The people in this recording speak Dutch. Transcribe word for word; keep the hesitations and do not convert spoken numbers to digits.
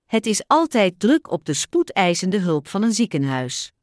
Het is altijd druk op de spoedeisende hulp van een ziekenhuis.